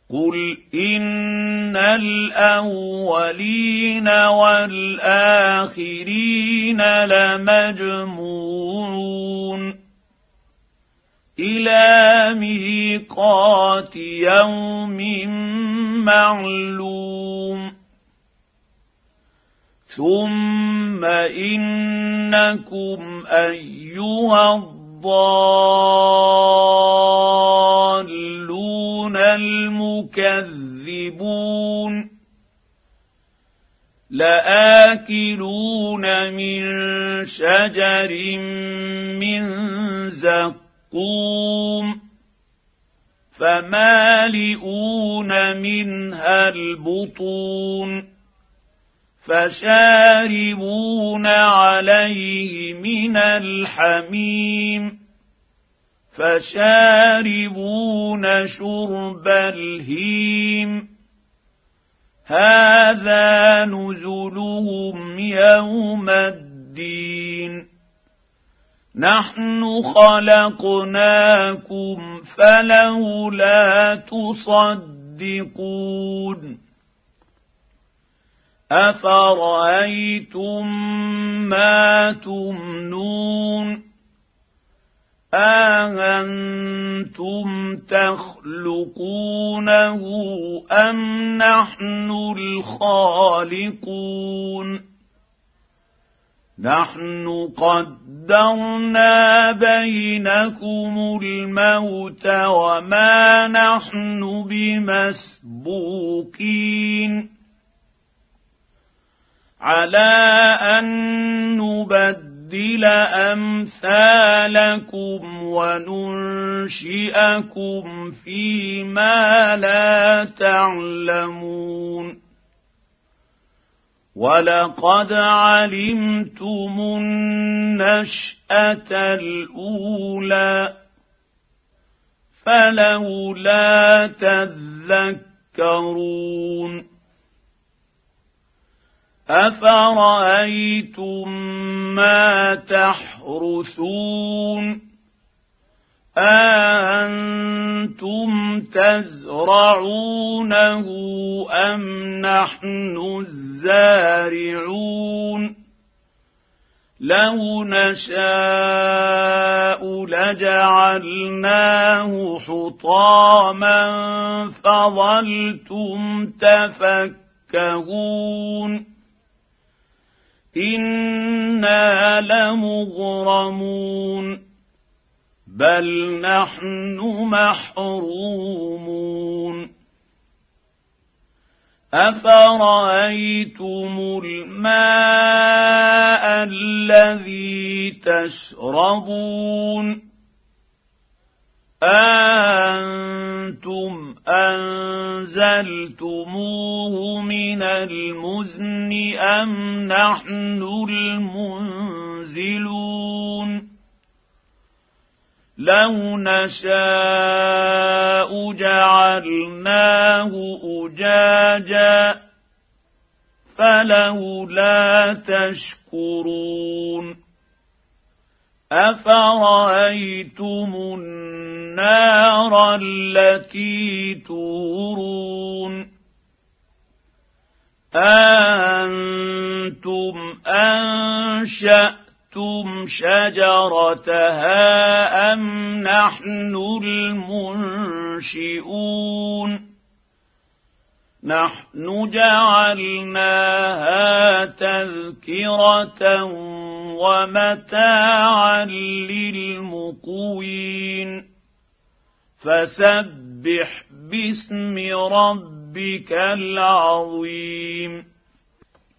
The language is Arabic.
قل إن الأولين والآخرين لمجموعون إلى ميقات يوم معلوم ثم إنكم أيها الضالون المكذبون لآكلون من شجر من زقوم فمالئون منها البطون فشاربون عليه من الحميم فشاربون شرب الهيم هذا نزلهم يوم الدين نحن خلقناكم فلولا تصدقون أفرأيتم ما تمنون أأنتم تخلقونه أم نحن الخالقون نحن قدرنا بينكم الموت وما نحن بمسبوقين على أن نبدل أمثالكم وننشئكم فيما لا تعلمون ولقد علمتم النشأة الأولى فلولا تذكرون أفرأيتم ما تحرثون أأنتم تزرعونه أم نحن الزارعون لو نشاء لجعلناه حطاما فظلتم تفكهون إنا لمغرمون بل نحن محرومون أفرأيتم الماء الذي تشربون أأنتم أنزلتموه من المزن أم نحن المنزلون لو نشاء جعلناه أجاجا فلولا تشكرون أفرأيتم النار التي تورون أأنتم أنشأتم شجرتها أم نحن المنشئون نحن جعلناها تذكرة ومتاعا للمقوين فسبح باسم ربك العظيم